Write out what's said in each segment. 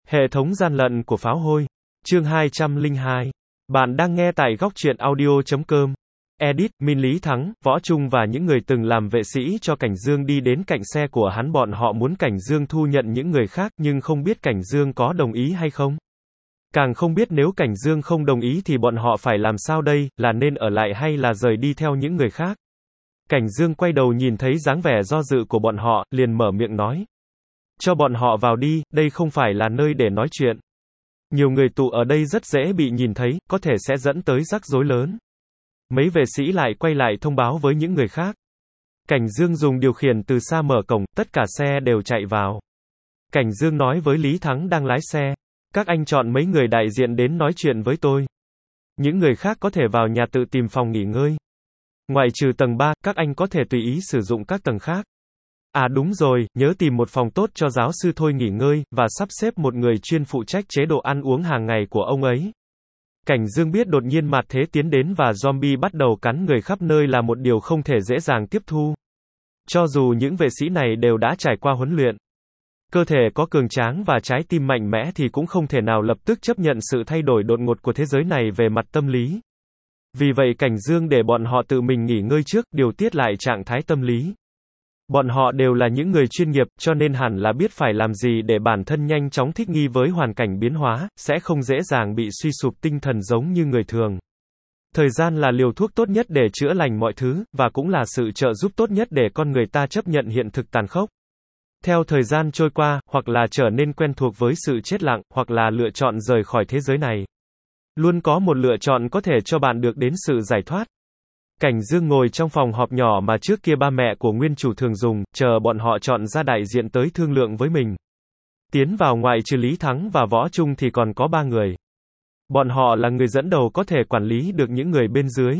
Hệ thống gian lận của pháo hôi. Chương 202. Bạn đang nghe tại góc truyện audio.com. Edit, Minh Lý Thắng, Võ Trung và những người từng làm vệ sĩ cho Cảnh Dương đi đến cạnh xe của hắn, bọn họ muốn Cảnh Dương thu nhận những người khác nhưng không biết Cảnh Dương có đồng ý hay không. Càng không biết nếu Cảnh Dương không đồng ý thì bọn họ phải làm sao đây, là nên ở lại hay là rời đi theo những người khác. Cảnh Dương quay đầu nhìn thấy dáng vẻ do dự của bọn họ, liền mở miệng nói. Cho bọn họ vào đi, đây không phải là nơi để nói chuyện. Nhiều người tụ ở đây rất dễ bị nhìn thấy, có thể sẽ dẫn tới rắc rối lớn. Mấy vệ sĩ lại quay lại thông báo với những người khác. Cảnh Dương dùng điều khiển từ xa mở cổng, tất cả xe đều chạy vào. Cảnh Dương nói với Lý Thắng đang lái xe. Các anh chọn mấy người đại diện đến nói chuyện với tôi. Những người khác có thể vào nhà tự tìm phòng nghỉ ngơi. Ngoại trừ tầng 3, các anh có thể tùy ý sử dụng các tầng khác. À đúng rồi, nhớ tìm một phòng tốt cho giáo sư Thôi nghỉ ngơi, và sắp xếp một người chuyên phụ trách chế độ ăn uống hàng ngày của ông ấy. Cảnh Dương biết đột nhiên mặt thế tiến đến và zombie bắt đầu cắn người khắp nơi là một điều không thể dễ dàng tiếp thu. Cho dù những vệ sĩ này đều đã trải qua huấn luyện, cơ thể có cường tráng và trái tim mạnh mẽ thì cũng không thể nào lập tức chấp nhận sự thay đổi đột ngột của thế giới này về mặt tâm lý. Vì vậy Cảnh Dương để bọn họ tự mình nghỉ ngơi trước, điều tiết lại trạng thái tâm lý. Bọn họ đều là những người chuyên nghiệp, cho nên hẳn là biết phải làm gì để bản thân nhanh chóng thích nghi với hoàn cảnh biến hóa, sẽ không dễ dàng bị suy sụp tinh thần giống như người thường. Thời gian là liều thuốc tốt nhất để chữa lành mọi thứ, và cũng là sự trợ giúp tốt nhất để con người ta chấp nhận hiện thực tàn khốc. Theo thời gian trôi qua, hoặc là trở nên quen thuộc với sự chết lặng, hoặc là lựa chọn rời khỏi thế giới này. Luôn có một lựa chọn có thể cho bạn được đến sự giải thoát. Cảnh Dương ngồi trong phòng họp nhỏ mà trước kia ba mẹ của nguyên chủ thường dùng, chờ bọn họ chọn ra đại diện tới thương lượng với mình. Tiến vào ngoại trừ Lý Thắng và Võ Trung thì còn có 3 người. Bọn họ là người dẫn đầu có thể quản lý được những người bên dưới.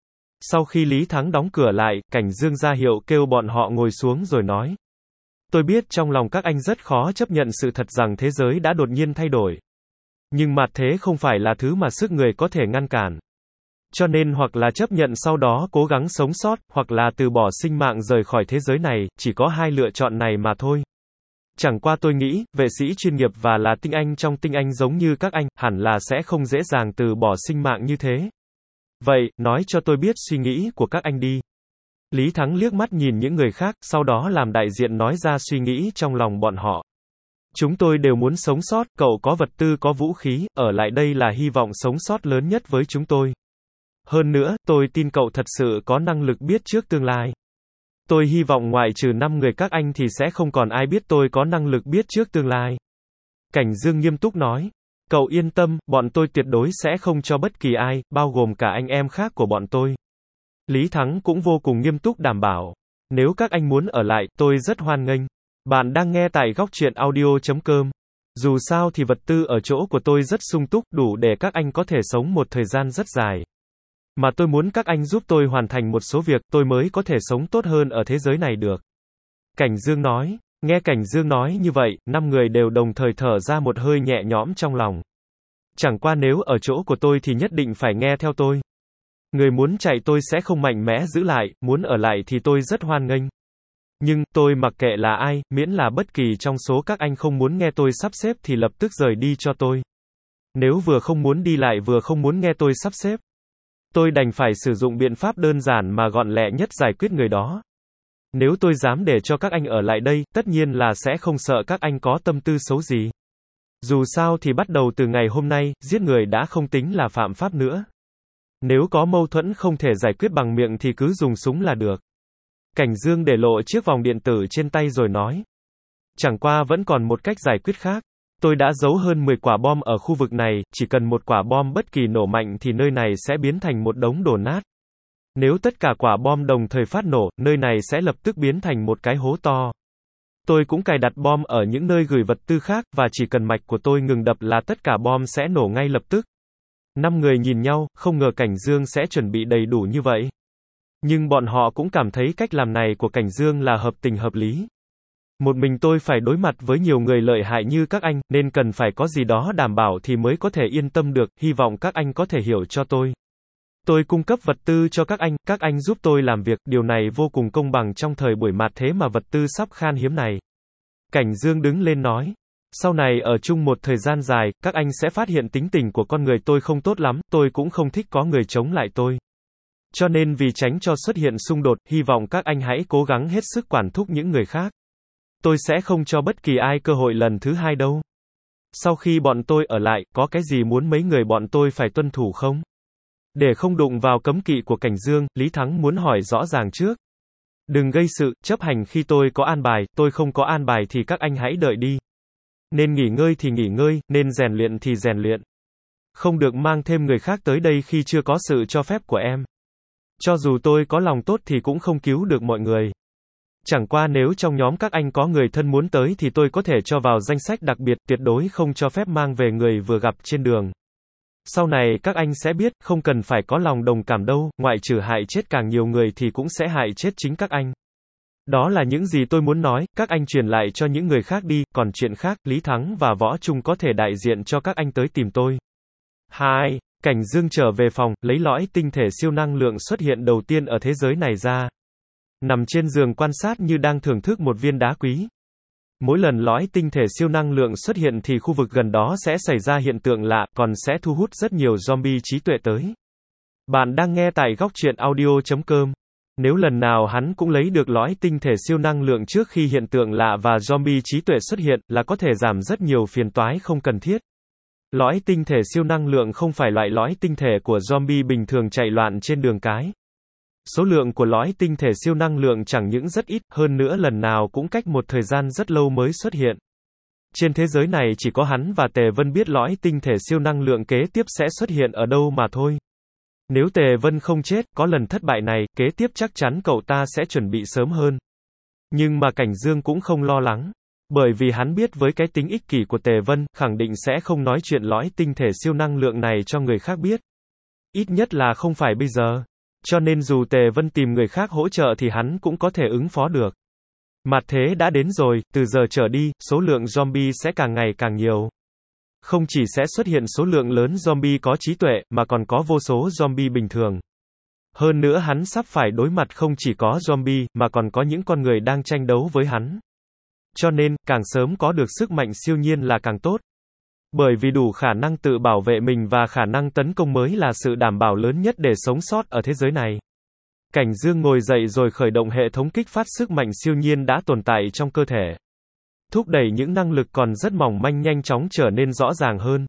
Sau khi Lý Thắng đóng cửa lại, Cảnh Dương ra hiệu kêu bọn họ ngồi xuống rồi nói. Tôi biết trong lòng các anh rất khó chấp nhận sự thật rằng thế giới đã đột nhiên thay đổi. Nhưng mặt thế không phải là thứ mà sức người có thể ngăn cản. Cho nên hoặc là chấp nhận sau đó cố gắng sống sót, hoặc là từ bỏ sinh mạng rời khỏi thế giới này, chỉ có hai lựa chọn này mà thôi. Chẳng qua tôi nghĩ, vệ sĩ chuyên nghiệp và là tinh anh trong tinh anh giống như các anh, hẳn là sẽ không dễ dàng từ bỏ sinh mạng như thế. Vậy, nói cho tôi biết suy nghĩ của các anh đi. Lý Thắng liếc mắt nhìn những người khác, sau đó làm đại diện nói ra suy nghĩ trong lòng bọn họ. Chúng tôi đều muốn sống sót, cậu có vật tư có vũ khí, ở lại đây là hy vọng sống sót lớn nhất với chúng tôi. Hơn nữa, tôi tin cậu thật sự có năng lực biết trước tương lai. Tôi hy vọng ngoại trừ 5 người các anh thì sẽ không còn ai biết tôi có năng lực biết trước tương lai. Cảnh Dương nghiêm túc nói. Cậu yên tâm, bọn tôi tuyệt đối sẽ không cho bất kỳ ai, bao gồm cả anh em khác của bọn tôi. Lý Thắng cũng vô cùng nghiêm túc đảm bảo. Nếu các anh muốn ở lại, tôi rất hoan nghênh. Bạn đang nghe tại góc truyện audio.com. Dù sao thì vật tư ở chỗ của tôi rất sung túc, đủ để các anh có thể sống một thời gian rất dài. Mà tôi muốn các anh giúp tôi hoàn thành một số việc, tôi mới có thể sống tốt hơn ở thế giới này được. Cảnh Dương nói. Nghe Cảnh Dương nói như vậy, 5 người đều đồng thời thở ra một hơi nhẹ nhõm trong lòng. Chẳng qua nếu ở chỗ của tôi thì nhất định phải nghe theo tôi. Người muốn chạy tôi sẽ không mạnh mẽ giữ lại, muốn ở lại thì tôi rất hoan nghênh. Nhưng, tôi mặc kệ là ai, miễn là bất kỳ trong số các anh không muốn nghe tôi sắp xếp thì lập tức rời đi cho tôi. Nếu vừa không muốn đi lại vừa không muốn nghe tôi sắp xếp, tôi đành phải sử dụng biện pháp đơn giản mà gọn lẹ nhất giải quyết người đó. Nếu tôi dám để cho các anh ở lại đây, tất nhiên là sẽ không sợ các anh có tâm tư xấu gì. Dù sao thì bắt đầu từ ngày hôm nay, giết người đã không tính là phạm pháp nữa. Nếu có mâu thuẫn không thể giải quyết bằng miệng thì cứ dùng súng là được. Cảnh Dương để lộ chiếc vòng điện tử trên tay rồi nói. Chẳng qua vẫn còn một cách giải quyết khác. Tôi đã giấu hơn 10 quả bom ở khu vực này, chỉ cần một quả bom bất kỳ nổ mạnh thì nơi này sẽ biến thành một đống đổ nát. Nếu tất cả quả bom đồng thời phát nổ, nơi này sẽ lập tức biến thành một cái hố to. Tôi cũng cài đặt bom ở những nơi gửi vật tư khác, và chỉ cần mạch của tôi ngừng đập là tất cả bom sẽ nổ ngay lập tức. 5 người nhìn nhau, không ngờ Cảnh Dương sẽ chuẩn bị đầy đủ như vậy. Nhưng bọn họ cũng cảm thấy cách làm này của Cảnh Dương là hợp tình hợp lý. Một mình tôi phải đối mặt với nhiều người lợi hại như các anh, nên cần phải có gì đó đảm bảo thì mới có thể yên tâm được, hy vọng các anh có thể hiểu cho tôi. Tôi cung cấp vật tư cho các anh giúp tôi làm việc, điều này vô cùng công bằng trong thời buổi mạt thế mà vật tư sắp khan hiếm này. Cảnh Dương đứng lên nói. Sau này ở chung một thời gian dài, các anh sẽ phát hiện tính tình của con người tôi không tốt lắm, tôi cũng không thích có người chống lại tôi. Cho nên vì tránh cho xuất hiện xung đột, hy vọng các anh hãy cố gắng hết sức quản thúc những người khác. Tôi sẽ không cho bất kỳ ai cơ hội lần thứ hai đâu. Sau khi bọn tôi ở lại, có cái gì muốn mấy người bọn tôi phải tuân thủ không? Để không đụng vào cấm kỵ của Cảnh Dương, Lý Thắng muốn hỏi rõ ràng trước. Đừng gây sự, chấp hành khi tôi có an bài, tôi không có an bài thì các anh hãy đợi đi. Nên nghỉ ngơi thì nghỉ ngơi, nên rèn luyện thì rèn luyện. Không được mang thêm người khác tới đây khi chưa có sự cho phép của em. Cho dù tôi có lòng tốt thì cũng không cứu được mọi người. Chẳng qua nếu trong nhóm các anh có người thân muốn tới thì tôi có thể cho vào danh sách đặc biệt, tuyệt đối không cho phép mang về người vừa gặp trên đường. Sau này các anh sẽ biết, không cần phải có lòng đồng cảm đâu, ngoại trừ hại chết càng nhiều người thì cũng sẽ hại chết chính các anh. Đó là những gì tôi muốn nói, các anh truyền lại cho những người khác đi, còn chuyện khác, Lý Thắng và Võ Trung có thể đại diện cho các anh tới tìm tôi. 2. Cảnh Dương trở về phòng, lấy lõi tinh thể siêu năng lượng xuất hiện đầu tiên ở thế giới này ra. Nằm trên giường quan sát như đang thưởng thức một viên đá quý. Mỗi lần lõi tinh thể siêu năng lượng xuất hiện thì khu vực gần đó sẽ xảy ra hiện tượng lạ, còn sẽ thu hút rất nhiều zombie trí tuệ tới. Bạn đang nghe tại góc truyện audio.com. Nếu lần nào hắn cũng lấy được lõi tinh thể siêu năng lượng trước khi hiện tượng lạ và zombie trí tuệ xuất hiện, là có thể giảm rất nhiều phiền toái không cần thiết. Lõi tinh thể siêu năng lượng không phải loại lõi tinh thể của zombie bình thường chạy loạn trên đường cái. Số lượng của lõi tinh thể siêu năng lượng chẳng những rất ít, hơn nữa lần nào cũng cách một thời gian rất lâu mới xuất hiện. Trên thế giới này chỉ có hắn và Tề Vân biết lõi tinh thể siêu năng lượng kế tiếp sẽ xuất hiện ở đâu mà thôi. Nếu Tề Vân không chết, có lần thất bại này, kế tiếp chắc chắn cậu ta sẽ chuẩn bị sớm hơn. Nhưng mà Cảnh Dương cũng không lo lắng. Bởi vì hắn biết với cái tính ích kỷ của Tề Vân, khẳng định sẽ không nói chuyện lõi tinh thể siêu năng lượng này cho người khác biết. Ít nhất là không phải bây giờ. Cho nên dù Tề Vân tìm người khác hỗ trợ thì hắn cũng có thể ứng phó được. Mặt thế đã đến rồi, từ giờ trở đi, số lượng zombie sẽ càng ngày càng nhiều. Không chỉ sẽ xuất hiện số lượng lớn zombie có trí tuệ, mà còn có vô số zombie bình thường. Hơn nữa hắn sắp phải đối mặt không chỉ có zombie, mà còn có những con người đang tranh đấu với hắn. Cho nên, càng sớm có được sức mạnh siêu nhiên là càng tốt. Bởi vì đủ khả năng tự bảo vệ mình và khả năng tấn công mới là sự đảm bảo lớn nhất để sống sót ở thế giới này. Cảnh Dương ngồi dậy rồi khởi động hệ thống kích phát sức mạnh siêu nhiên đã tồn tại trong cơ thể. Thúc đẩy những năng lực còn rất mỏng manh nhanh chóng trở nên rõ ràng hơn.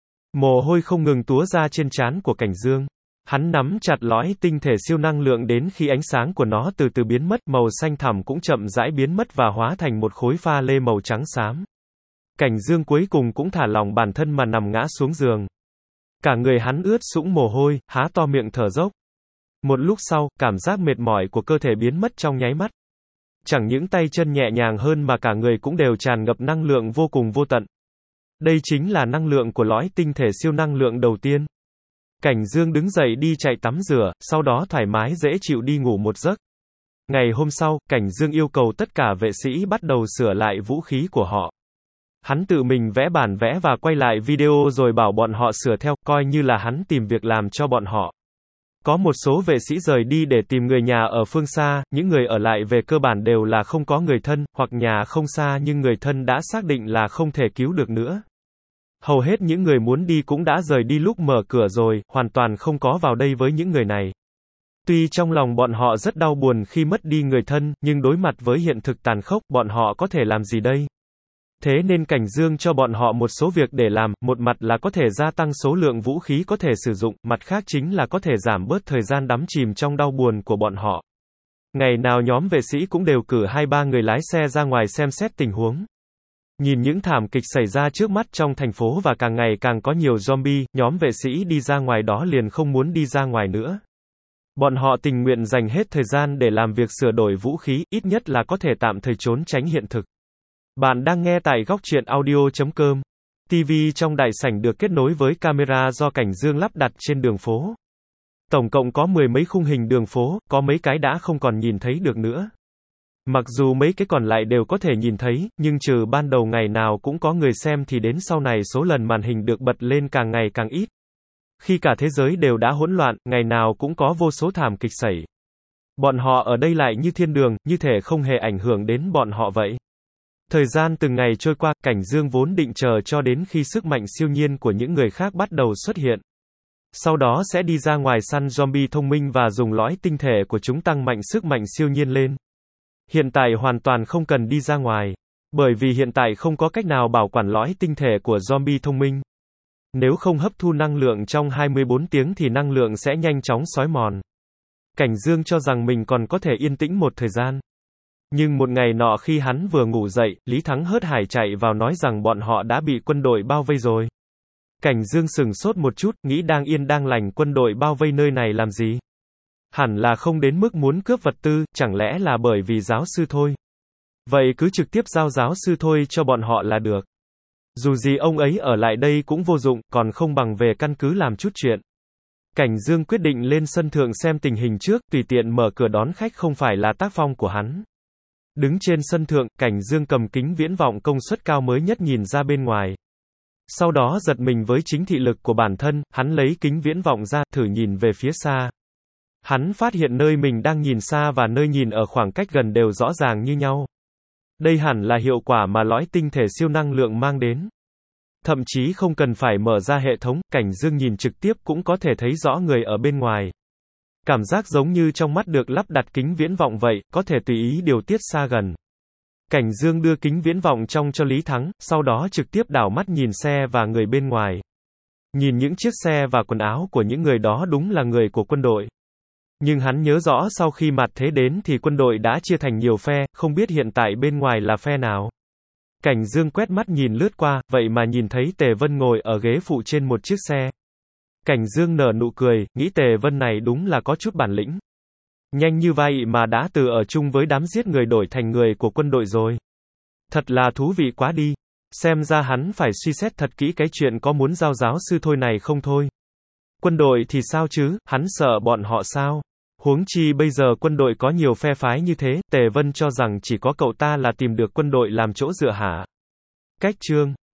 Mồ hôi không ngừng túa ra trên trán của Cảnh Dương. Hắn nắm chặt lõi tinh thể siêu năng lượng đến khi ánh sáng của nó từ từ biến mất, màu xanh thẳm cũng chậm rãi biến mất và hóa thành một khối pha lê màu trắng xám. Cảnh Dương cuối cùng cũng thả lỏng bản thân mà nằm ngã xuống giường. Cả người hắn ướt sũng mồ hôi, há to miệng thở dốc. Một lúc sau, cảm giác mệt mỏi của cơ thể biến mất trong nháy mắt. Chẳng những tay chân nhẹ nhàng hơn mà cả người cũng đều tràn ngập năng lượng vô cùng vô tận. Đây chính là năng lượng của lõi tinh thể siêu năng lượng đầu tiên. Cảnh Dương đứng dậy đi chạy tắm rửa, sau đó thoải mái dễ chịu đi ngủ một giấc. Ngày hôm sau, Cảnh Dương yêu cầu tất cả vệ sĩ bắt đầu sửa lại vũ khí của họ. Hắn tự mình vẽ bản vẽ và quay lại video rồi bảo bọn họ sửa theo, coi như là hắn tìm việc làm cho bọn họ. Có một số vệ sĩ rời đi để tìm người nhà ở phương xa, những người ở lại về cơ bản đều là không có người thân, hoặc nhà không xa nhưng người thân đã xác định là không thể cứu được nữa. Hầu hết những người muốn đi cũng đã rời đi lúc mở cửa rồi, hoàn toàn không có vào đây với những người này. Tuy trong lòng bọn họ rất đau buồn khi mất đi người thân, nhưng đối mặt với hiện thực tàn khốc, bọn họ có thể làm gì đây? Thế nên Cảnh Dương cho bọn họ một số việc để làm, một mặt là có thể gia tăng số lượng vũ khí có thể sử dụng, mặt khác chính là có thể giảm bớt thời gian đắm chìm trong đau buồn của bọn họ. Ngày nào nhóm vệ sĩ cũng đều cử 2-3 người lái xe ra ngoài xem xét tình huống. Nhìn những thảm kịch xảy ra trước mắt trong thành phố và càng ngày càng có nhiều zombie, nhóm vệ sĩ đi ra ngoài đó liền không muốn đi ra ngoài nữa. Bọn họ tình nguyện dành hết thời gian để làm việc sửa đổi vũ khí, ít nhất là có thể tạm thời trốn tránh hiện thực. Bạn đang nghe tại góc truyện audio.com. TV trong đại sảnh được kết nối với camera do Cảnh Dương lắp đặt trên đường phố. Tổng cộng có 10 mấy khung hình đường phố, có mấy cái đã không còn nhìn thấy được nữa. Mặc dù mấy cái còn lại đều có thể nhìn thấy, nhưng trừ ban đầu ngày nào cũng có người xem thì đến sau này số lần màn hình được bật lên càng ngày càng ít. Khi cả thế giới đều đã hỗn loạn, ngày nào cũng có vô số thảm kịch xảy. Bọn họ ở đây lại như thiên đường, như thể không hề ảnh hưởng đến bọn họ vậy. Thời gian từng ngày trôi qua, Cảnh Dương vốn định chờ cho đến khi sức mạnh siêu nhiên của những người khác bắt đầu xuất hiện. Sau đó sẽ đi ra ngoài săn zombie thông minh và dùng lõi tinh thể của chúng tăng mạnh sức mạnh siêu nhiên lên. Hiện tại hoàn toàn không cần đi ra ngoài. Bởi vì hiện tại không có cách nào bảo quản lõi tinh thể của zombie thông minh. Nếu không hấp thu năng lượng trong 24 tiếng thì năng lượng sẽ nhanh chóng xói mòn. Cảnh Dương cho rằng mình còn có thể yên tĩnh một thời gian. Nhưng một ngày nọ khi hắn vừa ngủ dậy, Lý Thắng hớt hải chạy vào nói rằng bọn họ đã bị quân đội bao vây rồi. Cảnh Dương sửng sốt một chút, nghĩ đang yên đang lành quân đội bao vây nơi này làm gì? Hẳn là không đến mức muốn cướp vật tư, chẳng lẽ là bởi vì giáo sư thôi? Vậy cứ trực tiếp giao giáo sư thôi cho bọn họ là được. Dù gì ông ấy ở lại đây cũng vô dụng, còn không bằng về căn cứ làm chút chuyện. Cảnh Dương quyết định lên sân thượng xem tình hình trước, tùy tiện mở cửa đón khách không phải là tác phong của hắn. Đứng trên sân thượng, Cảnh Dương cầm kính viễn vọng công suất cao mới nhất nhìn ra bên ngoài. Sau đó giật mình với chính thị lực của bản thân, hắn lấy kính viễn vọng ra, thử nhìn về phía xa. Hắn phát hiện nơi mình đang nhìn xa và nơi nhìn ở khoảng cách gần đều rõ ràng như nhau. Đây hẳn là hiệu quả mà lõi tinh thể siêu năng lượng mang đến. Thậm chí không cần phải mở ra hệ thống, Cảnh Dương nhìn trực tiếp cũng có thể thấy rõ người ở bên ngoài. Cảm giác giống như trong mắt được lắp đặt kính viễn vọng vậy, có thể tùy ý điều tiết xa gần. Cảnh Dương đưa kính viễn vọng trong cho Lý Thắng, sau đó trực tiếp đảo mắt nhìn xe và người bên ngoài. Nhìn những chiếc xe và quần áo của những người đó đúng là người của quân đội. Nhưng hắn nhớ rõ sau khi mặt thế đến thì quân đội đã chia thành nhiều phe, không biết hiện tại bên ngoài là phe nào. Cảnh Dương quét mắt nhìn lướt qua, vậy mà nhìn thấy Tề Vân ngồi ở ghế phụ trên một chiếc xe. Cảnh Dương nở nụ cười, nghĩ Tề Vân này đúng là có chút bản lĩnh. Nhanh như vậy mà đã từ ở chung với đám giết người đổi thành người của quân đội rồi. Thật là thú vị quá đi. Xem ra hắn phải suy xét thật kỹ cái chuyện có muốn giao giáo sư thôi này không thôi. Quân đội thì sao chứ, hắn sợ bọn họ sao? Huống chi bây giờ quân đội có nhiều phe phái như thế, Tề Vân cho rằng chỉ có cậu ta là tìm được quân đội làm chỗ dựa hả? Cách chương